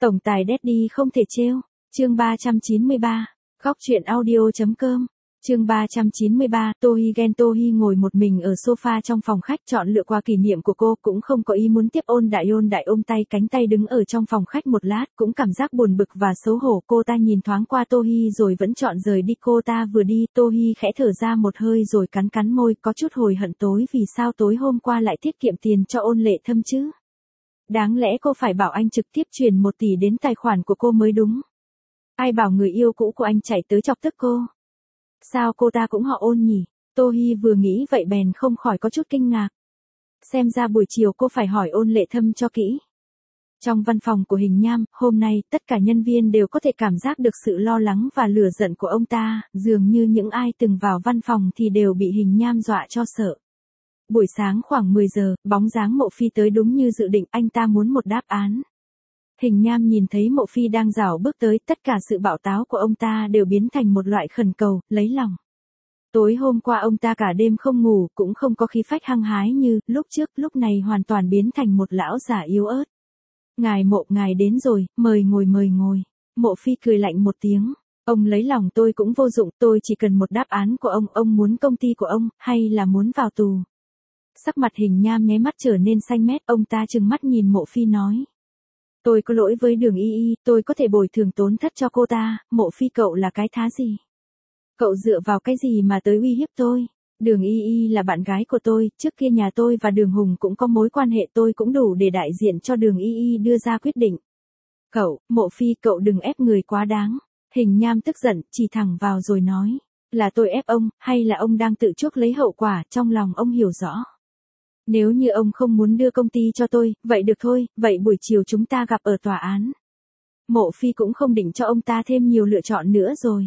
Tổng tài Daddy không thể trêu. Chương 393. Góc truyện audio.com. Chương 393, Tohi ngồi một mình ở sofa trong phòng khách chọn lựa quà kỷ niệm của cô, cũng không có ý muốn tiếp ôn đại ôm tay cánh tay đứng ở trong phòng khách một lát, cũng cảm giác buồn bực và xấu hổ. Cô ta nhìn thoáng qua Tohi rồi vẫn chọn rời đi. Cô ta vừa đi, Tohi khẽ thở ra một hơi rồi cắn môi, có chút hối hận tối vì sao tối hôm qua lại tiết kiệm tiền cho Ôn Lệ Thâm chứ. Đáng lẽ cô phải bảo anh trực tiếp chuyển 1 tỷ đến tài khoản của cô mới đúng. Ai bảo người yêu cũ của anh chạy tới chọc tức cô. Sao cô ta cũng họ Ôn nhỉ? Tohi vừa nghĩ vậy bèn không khỏi có chút kinh ngạc. Xem ra buổi chiều cô phải hỏi Ôn Lệ Thâm cho kỹ. Trong văn phòng của Hình Nham, hôm nay, tất cả nhân viên đều có thể cảm giác được sự lo lắng và lửa giận của ông ta, dường như những ai từng vào văn phòng thì đều bị Hình Nham dọa cho sợ. Buổi sáng khoảng 10 giờ, bóng dáng Mộ Phi tới đúng như dự định, anh ta muốn một đáp án. Hình Nham nhìn thấy Mộ Phi đang rảo bước tới, tất cả sự bạo táo của ông ta đều biến thành một loại khẩn cầu, lấy lòng. Tối hôm qua ông ta cả đêm không ngủ, cũng không có khí phách hăng hái như lúc trước, lúc này hoàn toàn biến thành một lão già yếu ớt. Ngài đến rồi, mời ngồi. Mộ Phi cười lạnh một tiếng. Ông lấy lòng tôi cũng vô dụng, tôi chỉ cần một đáp án của ông muốn công ty của ông, hay là muốn vào tù? Sắc mặt Hình Nham nháy mắt trở nên xanh mét, ông ta trừng mắt nhìn Mộ Phi nói. Tôi có lỗi với Đường Y, tôi có thể bồi thường tổn thất cho cô ta. Mộ Phi, cậu là cái thá gì? Cậu dựa vào cái gì mà tới uy hiếp tôi? Đường Y là bạn gái của tôi, trước kia nhà tôi và Đường Hùng cũng có mối quan hệ, tôi cũng đủ để đại diện cho Đường Y đưa ra quyết định. Mộ Phi, cậu đừng ép người quá đáng. Hình Nham tức giận, chỉ thẳng vào rồi nói. Là tôi ép ông, hay là ông đang tự chuốc lấy hậu quả, trong lòng ông hiểu rõ. Nếu như ông không muốn đưa công ty cho tôi, vậy được thôi, vậy buổi chiều chúng ta gặp ở tòa án. Mộ Phi cũng không định cho ông ta thêm nhiều lựa chọn nữa rồi.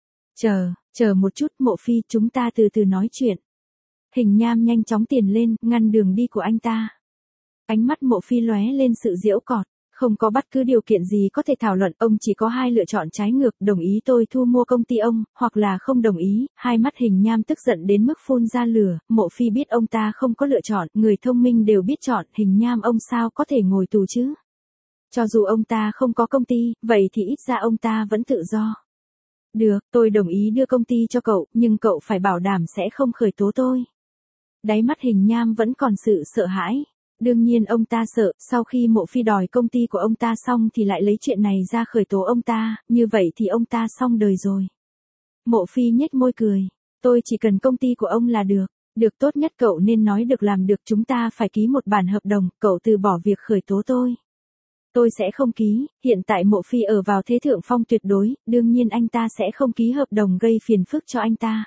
Chờ một chút Mộ Phi, chúng ta từ từ nói chuyện. Hình Nham nhanh chóng tiền lên, ngăn đường đi của anh ta. Ánh mắt Mộ Phi lóe lên sự giễu cợt. Không có bất cứ điều kiện gì có thể thảo luận, ông chỉ có 2 lựa chọn trái ngược, đồng ý tôi thu mua công ty ông, hoặc là không đồng ý. Hai mắt Hình Nham tức giận đến mức phun ra lửa. Mộ Phi biết ông ta không có lựa chọn, người thông minh đều biết chọn. Hình Nham ông sao có thể ngồi tù chứ? Cho dù ông ta không có công ty, vậy thì ít ra ông ta vẫn tự do. Được, tôi đồng ý đưa công ty cho cậu, nhưng cậu phải bảo đảm sẽ không khởi tố tôi. Đáy mắt Hình Nham vẫn còn sự sợ hãi. Đương nhiên ông ta sợ, sau khi Mộ Phi đòi công ty của ông ta xong thì lại lấy chuyện này ra khởi tố ông ta, như vậy thì ông ta xong đời rồi. Mộ Phi nhếch môi cười. Tôi chỉ cần công ty của ông là được. Được, tốt nhất cậu nên nói được làm được, chúng ta phải ký một bản hợp đồng, cậu từ bỏ việc khởi tố tôi. Tôi sẽ không ký, hiện tại Mộ Phi ở vào thế thượng phong tuyệt đối, đương nhiên anh ta sẽ không ký hợp đồng gây phiền phức cho anh ta.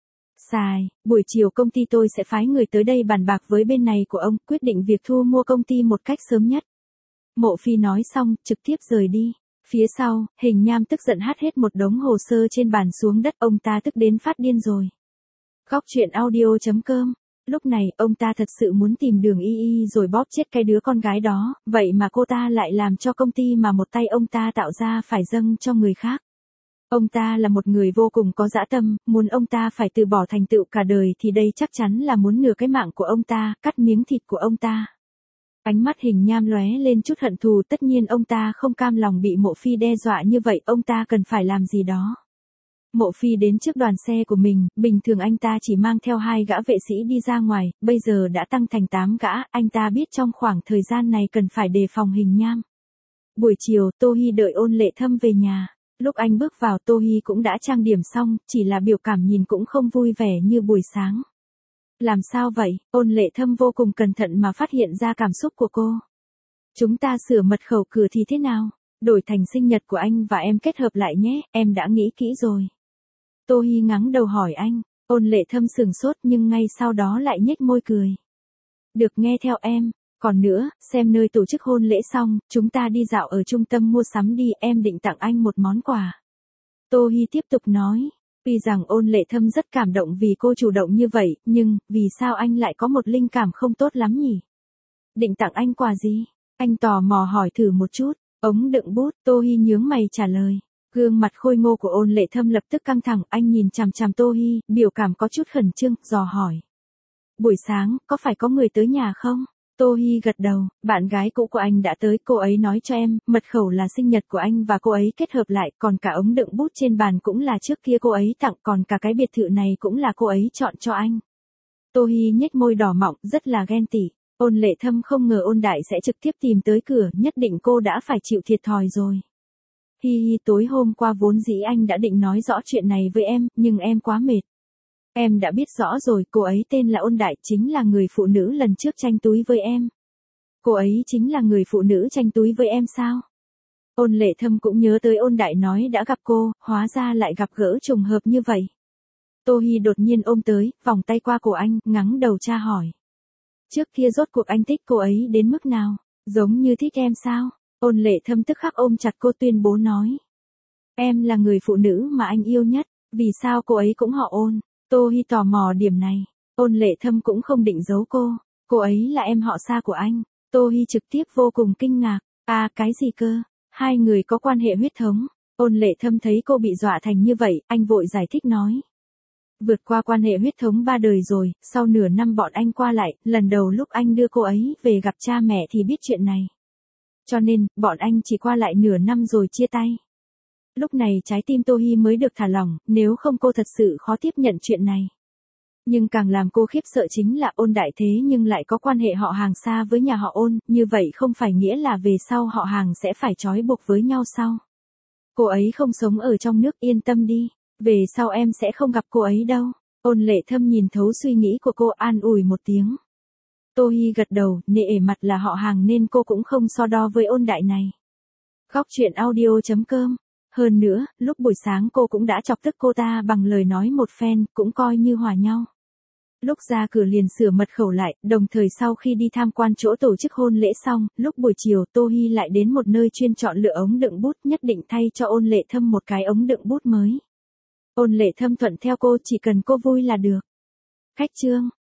Buổi chiều công ty tôi sẽ phái người tới đây bàn bạc với bên này của ông, quyết định việc thu mua công ty một cách sớm nhất. Mộ Phi nói xong, trực tiếp rời đi. Phía sau, Hình Nham tức giận hất hết một đống hồ sơ trên bàn xuống đất, ông ta tức đến phát điên rồi. Góc truyện audio.com. Lúc này, ông ta thật sự muốn tìm Đường Y rồi bóp chết cái đứa con gái đó, vậy mà cô ta lại làm cho công ty mà một tay ông ta tạo ra phải dâng cho người khác. Ông ta là một người vô cùng có dã tâm, muốn ông ta phải từ bỏ thành tựu cả đời thì đây chắc chắn là muốn nửa cái mạng của ông ta, cắt miếng thịt của ông ta. Ánh mắt Hình Nham lóe lên chút hận thù, tất nhiên ông ta không cam lòng bị Mộ Phi đe dọa như vậy, ông ta cần phải làm gì đó. Mộ Phi đến trước đoàn xe của mình, bình thường anh ta chỉ mang theo 2 gã vệ sĩ đi ra ngoài, bây giờ đã tăng thành 8 gã, anh ta biết trong khoảng thời gian này cần phải đề phòng Hình Nham. Buổi chiều, Tohi đợi Ôn Lệ Thâm về nhà. Lúc anh bước vào, Tohi cũng đã trang điểm xong, chỉ là biểu cảm nhìn cũng không vui vẻ như buổi sáng. Làm sao vậy? Ôn Lệ Thâm vô cùng cẩn thận mà phát hiện ra cảm xúc của cô. Chúng ta sửa mật khẩu cửa thì thế nào? Đổi thành sinh nhật của anh và em kết hợp lại nhé, em đã nghĩ kỹ rồi. Tohi ngắng đầu hỏi anh. Ôn Lệ Thâm sửng sốt nhưng ngay sau đó lại nhếch môi cười. Được, nghe theo em. Còn nữa, xem nơi tổ chức hôn lễ xong, chúng ta đi dạo ở trung tâm mua sắm đi, em định tặng anh một món quà. Tohi tiếp tục nói. Tuy rằng Ôn Lệ Thâm rất cảm động vì cô chủ động như vậy, nhưng, vì sao anh lại có một linh cảm không tốt lắm nhỉ? Định tặng anh quà gì? Anh tò mò hỏi thử một chút. Ống đựng bút, Tohi nhướng mày trả lời. Gương mặt khôi ngô của Ôn Lệ Thâm lập tức căng thẳng, anh nhìn chằm chằm Tohi, biểu cảm có chút khẩn trương, dò hỏi. Buổi sáng, có phải có người tới nhà không? Tô Hi gật đầu, bạn gái cũ của anh đã tới, cô ấy nói cho em, mật khẩu là sinh nhật của anh và cô ấy kết hợp lại, còn cả ống đựng bút trên bàn cũng là trước kia cô ấy tặng, còn cả cái biệt thự này cũng là cô ấy chọn cho anh. Tô Hi nhếch môi đỏ mọng, rất là ghen tị. Ôn Lệ Thâm không ngờ Ôn Đại sẽ trực tiếp tìm tới cửa, nhất định cô đã phải chịu thiệt thòi rồi. Hi hi, tối hôm qua vốn dĩ anh đã định nói rõ chuyện này với em, nhưng em quá mệt. Em đã biết rõ rồi, cô ấy tên là Ôn Đại, chính là người phụ nữ lần trước tranh túi với em. Cô ấy chính là người phụ nữ tranh túi với em sao? Ôn Lệ Thâm cũng nhớ tới Ôn Đại nói đã gặp cô, hóa ra lại gặp gỡ trùng hợp như vậy. Tô Hi đột nhiên ôm tới, vòng tay qua cổ anh, ngắng đầu tra hỏi. Trước kia rốt cuộc anh thích cô ấy đến mức nào? Giống như thích em sao? Ôn Lệ Thâm tức khắc ôm chặt cô tuyên bố nói. Em là người phụ nữ mà anh yêu nhất, vì sao cô ấy cũng họ Ôn? Tô Hi tò mò điểm này. Ôn Lệ Thâm cũng không định giấu cô ấy là em họ xa của anh. Tô Hi trực tiếp vô cùng kinh ngạc. À, cái gì cơ? Hai người có quan hệ huyết thống. Ôn Lệ Thâm thấy cô bị dọa thành như vậy, anh vội giải thích nói. Vượt qua quan hệ huyết thống 3 đời rồi, sau nửa năm bọn anh qua lại, lần đầu lúc anh đưa cô ấy về gặp cha mẹ thì biết chuyện này. Cho nên, bọn anh chỉ qua lại nửa năm rồi chia tay. Lúc này trái tim Tô Hi mới được thả lỏng, nếu không cô thật sự khó tiếp nhận chuyện này. Nhưng càng làm cô khiếp sợ chính là Ôn Đại thế nhưng lại có quan hệ họ hàng xa với nhà họ Ôn, như vậy không phải nghĩa là về sau họ hàng sẽ phải trói buộc với nhau sao? Cô ấy không sống ở trong nước, yên tâm đi, về sau em sẽ không gặp cô ấy đâu. Ôn Lệ Thâm nhìn thấu suy nghĩ của cô, an ủi một tiếng. Tô Hi gật đầu, nể mặt là họ hàng nên cô cũng không so đo với Ôn Đại này. Góc truyện audio.com. Hơn nữa, lúc buổi sáng cô cũng đã chọc tức cô ta bằng lời nói một phen, cũng coi như hòa nhau. Lúc ra cửa liền sửa mật khẩu lại, đồng thời sau khi đi tham quan chỗ tổ chức hôn lễ xong, lúc buổi chiều Tô Hi lại đến một nơi chuyên chọn lựa ống đựng bút, nhất định thay cho Ôn Lệ Thâm một cái ống đựng bút mới. Ôn Lệ Thâm thuận theo cô, chỉ cần cô vui là được. Khách trương.